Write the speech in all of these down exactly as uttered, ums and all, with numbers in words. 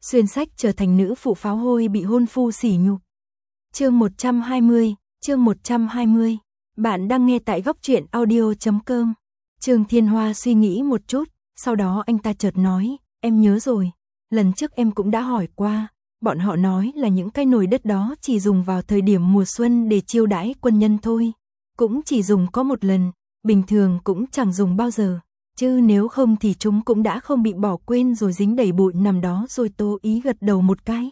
xuyên sách trở thành nữ phụ pháo hôi bị hôn phu sỉ nhục. Chương một trăm hai mươi, chương một trăm hai mươi. Bạn đang nghe tại góc truyện audio chấm com. Trương Thiên Hoa suy nghĩ một chút, sau đó anh ta chợt nói, em nhớ rồi, lần trước em cũng đã hỏi qua, bọn họ nói là những cái nồi đất đó chỉ dùng vào thời điểm mùa xuân để chiêu đãi quân nhân thôi, cũng chỉ dùng có một lần, bình thường cũng chẳng dùng bao giờ, chứ nếu không thì chúng cũng đã không bị bỏ quên rồi dính đầy bụi nằm đó rồi. Tô Ý gật đầu một cái.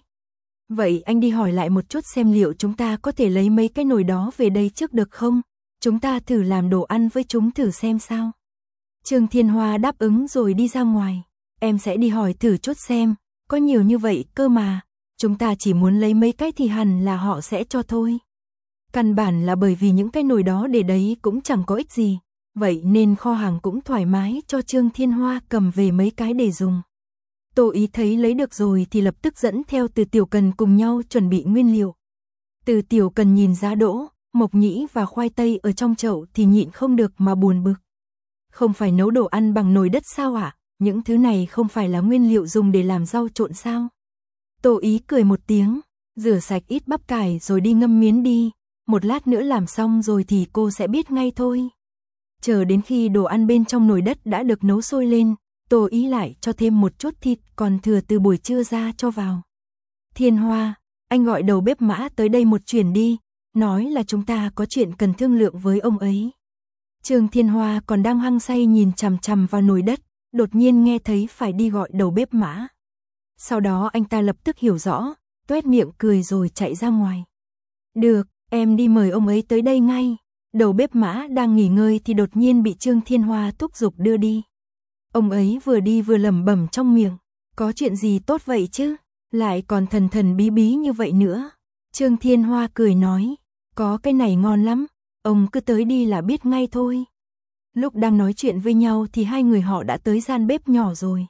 Vậy anh đi hỏi lại một chút xem liệu chúng ta có thể lấy mấy cái nồi đó về đây trước được không? Chúng ta thử làm đồ ăn với chúng thử xem sao. Trương Thiên Hoa đáp ứng rồi đi ra ngoài. Em sẽ đi hỏi thử chút xem, có nhiều như vậy cơ mà, chúng ta chỉ muốn lấy mấy cái thì hẳn là họ sẽ cho thôi. Căn bản là bởi vì những cái nồi đó để đấy cũng chẳng có ích gì, vậy nên kho hàng cũng thoải mái cho Trương Thiên Hoa cầm về mấy cái để dùng. Tô Ý thấy lấy được rồi thì lập tức dẫn theo Từ Tiểu Cần cùng nhau chuẩn bị nguyên liệu. Từ Tiểu Cần nhìn giá đỗ, mộc nhĩ và khoai tây ở trong chậu thì nhịn không được mà buồn bực. Không phải nấu đồ ăn bằng nồi đất sao ạ? À? Những thứ này không phải là nguyên liệu dùng để làm rau trộn sao? Tô Ý cười một tiếng, rửa sạch ít bắp cải rồi đi ngâm miến đi, một lát nữa làm xong rồi thì cô sẽ biết ngay thôi. Chờ đến khi đồ ăn bên trong nồi đất đã được nấu sôi lên, Tô Ý lại cho thêm một chút thịt còn thừa từ buổi trưa ra cho vào. Thiên Hoa, anh gọi đầu bếp Mã tới đây một chuyến đi, nói là chúng ta có chuyện cần thương lượng với ông ấy. Trương Thiên Hoa còn đang hăng say nhìn chằm chằm vào nồi đất, đột nhiên nghe thấy phải đi gọi đầu bếp Mã. Sau đó anh ta lập tức hiểu rõ, tuét miệng cười rồi chạy ra ngoài. Được, em đi mời ông ấy tới đây ngay. Đầu bếp Mã đang nghỉ ngơi thì đột nhiên bị Trương Thiên Hoa thúc giục đưa đi. Ông ấy vừa đi vừa lẩm bẩm trong miệng, có chuyện gì tốt vậy chứ, lại còn thần thần bí bí như vậy nữa. Trương Thiên Hoa cười nói, có cái này ngon lắm, ông cứ tới đi là biết ngay thôi. Lúc đang nói chuyện với nhau thì hai người họ đã tới gian bếp nhỏ rồi.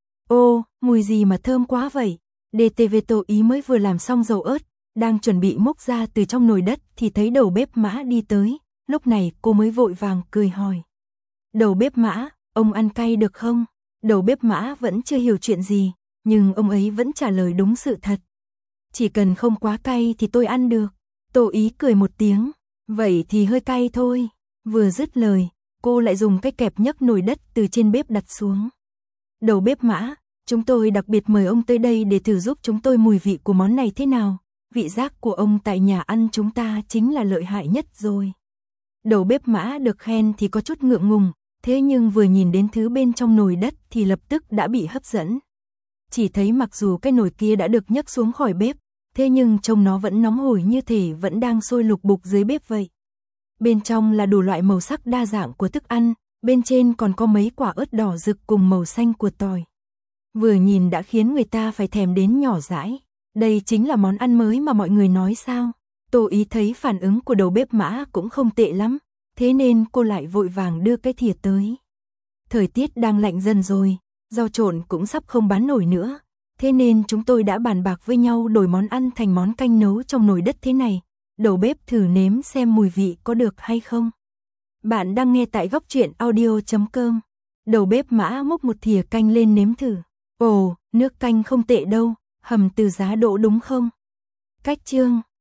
Ô, mùi gì mà thơm quá vậy? đê tê vê Tô Ý mới vừa làm xong dầu ớt, đang chuẩn bị múc ra từ trong nồi đất thì thấy đầu bếp Mã đi tới, lúc này cô mới vội vàng cười hỏi. Đầu bếp Mã, ông ăn cay được không? Đầu bếp Mã vẫn chưa hiểu chuyện gì, nhưng ông ấy vẫn trả lời đúng sự thật. Chỉ cần không quá cay thì tôi ăn được. Tô Ý cười một tiếng, vậy thì hơi cay thôi. Vừa dứt lời, cô lại dùng cái kẹp nhấc nồi đất từ trên bếp đặt xuống. Đầu bếp Mã, chúng tôi đặc biệt mời ông tới đây để thử giúp chúng tôi mùi vị của món này thế nào. Vị giác của ông tại nhà ăn chúng ta chính là lợi hại nhất rồi. Đầu bếp Mã được khen thì có chút ngượng ngùng, thế nhưng vừa nhìn đến thứ bên trong nồi đất thì lập tức đã bị hấp dẫn. Chỉ thấy mặc dù cái nồi kia đã được nhấc xuống khỏi bếp, thế nhưng trông nó vẫn nóng hổi như thể vẫn đang sôi lục bục dưới bếp vậy. Bên trong là đủ loại màu sắc đa dạng của thức ăn, bên trên còn có mấy quả ớt đỏ rực cùng màu xanh của tỏi. Vừa nhìn đã khiến người ta phải thèm đến nhỏ dãi. Đây chính là món ăn mới mà mọi người nói sao? Tô Ý thấy phản ứng của đầu bếp Mã cũng không tệ lắm, thế nên cô lại vội vàng đưa cái thìa tới. Thời tiết đang lạnh dần rồi, rau trộn cũng sắp không bán nổi nữa, thế nên chúng tôi đã bàn bạc với nhau đổi món ăn thành món canh nấu trong nồi đất thế này. Đầu bếp thử nếm xem mùi vị có được hay không. Bạn đang nghe tại góc truyện audio chấm com. Đầu bếp Mã múc một thìa canh lên nếm thử. Ồ, nước canh không tệ đâu, hầm từ giá đỗ đúng không? Cách chương